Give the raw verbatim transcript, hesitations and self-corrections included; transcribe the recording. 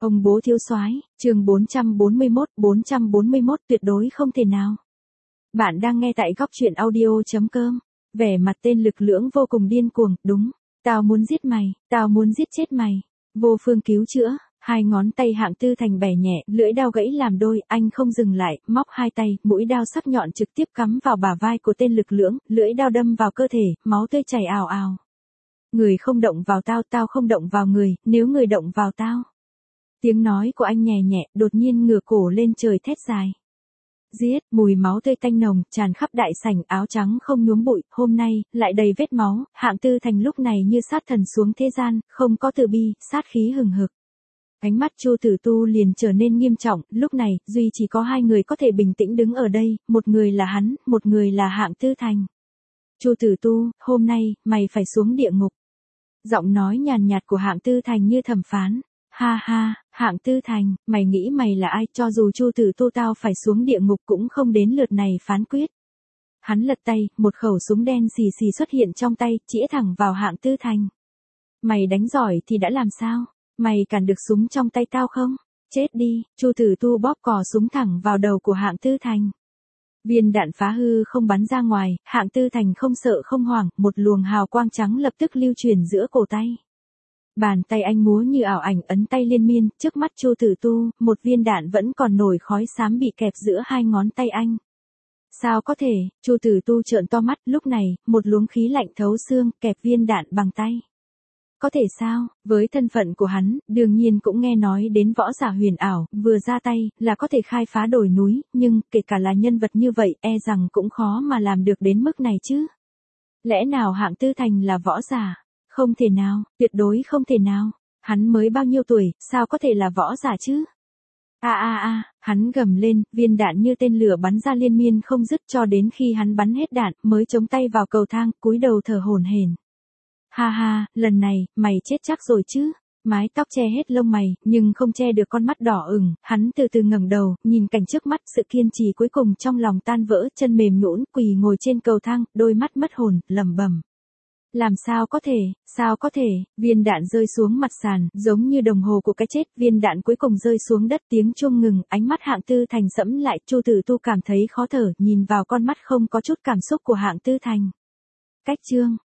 Ông bố thiếu soái, chương bốn trăm bốn mươi mốt, bốn trăm bốn mươi mốt tuyệt đối không thể nào. Bạn đang nghe tại góc truyện audio.com. Vẻ mặt tên Lực Lưỡng vô cùng điên cuồng, đúng, tao muốn giết mày, tao muốn giết chết mày. Vô phương cứu chữa, hai ngón tay Hạng Tư Thành bẻ nhẹ, lưỡi dao gãy làm đôi, anh không dừng lại, móc hai tay, mũi dao sắc nhọn trực tiếp cắm vào bả vai của tên Lực Lưỡng, lưỡi dao đâm vào cơ thể, máu tươi chảy ào ào. Người không động vào tao, tao không động vào người, nếu người động vào tao. Tiếng nói của anh nhẹ nhẹ, đột nhiên ngửa cổ lên trời thét dài. Giết, mùi máu tươi tanh nồng, tràn khắp đại sảnh, áo trắng không nhuốm bụi, hôm nay, lại đầy vết máu, Hạng Tư Thành lúc này như sát thần xuống thế gian, không có từ bi, sát khí hừng hực. Ánh mắt Chu Tử Tu liền trở nên nghiêm trọng, lúc này, duy chỉ có hai người có thể bình tĩnh đứng ở đây, một người là hắn, một người là Hạng Tư Thành. Chu Tử Tu, hôm nay, mày phải xuống địa ngục. Giọng nói nhàn nhạt của Hạng Tư Thành như thẩm phán. Ha ha, Hạng Tư Thành, mày nghĩ mày là ai, cho dù Chu Tử Tu tao phải xuống địa ngục cũng không đến lượt này phán quyết. Hắn lật tay, một khẩu súng đen xì xì xuất hiện trong tay, chĩa thẳng vào Hạng Tư Thành. Mày đánh giỏi thì đã làm sao? Mày cản được súng trong tay tao không? Chết đi, Chu Tử Tu bóp cò súng thẳng vào đầu của Hạng Tư Thành. Viên đạn phá hư không bắn ra ngoài, Hạng Tư Thành không sợ không hoảng, một luồng hào quang trắng lập tức lưu truyền giữa cổ tay. Bàn tay anh múa như ảo ảnh ấn tay liên miên, trước mắt Chu Tử Tu, một viên đạn vẫn còn nổi khói xám bị kẹp giữa hai ngón tay anh. Sao có thể, Chu Tử Tu trợn to mắt, lúc này, một luồng khí lạnh thấu xương, kẹp viên đạn bằng tay. Có thể sao, với thân phận của hắn, đương nhiên cũng nghe nói đến võ giả huyền ảo, vừa ra tay, là có thể khai phá đồi núi, nhưng, kể cả là nhân vật như vậy, e rằng cũng khó mà làm được đến mức này chứ. Lẽ nào Hạng Tư Thành là võ giả? Không thể nào, tuyệt đối không thể nào. Hắn mới bao nhiêu tuổi, sao có thể là võ giả chứ? A a a, hắn gầm lên, viên đạn như tên lửa bắn ra liên miên không dứt cho đến khi hắn bắn hết đạn, mới chống tay vào cầu thang, cúi đầu thở hổn hển. Ha ha, lần này, mày chết chắc rồi chứ. Mái tóc che hết lông mày, nhưng không che được con mắt đỏ ửng, hắn từ từ ngẩng đầu, nhìn cảnh trước mắt, sự kiên trì cuối cùng trong lòng tan vỡ, chân mềm nhũn, quỳ ngồi trên cầu thang, đôi mắt mất hồn, lẩm bẩm. Làm sao có thể, sao có thể, viên đạn rơi xuống mặt sàn, giống như đồng hồ của cái chết, viên đạn cuối cùng rơi xuống đất, tiếng chuông ngừng, ánh mắt Hạng Tư Thành sẫm lại, Chu Tử Tu cảm thấy khó thở, nhìn vào con mắt không có chút cảm xúc của Hạng Tư Thành. Cách chương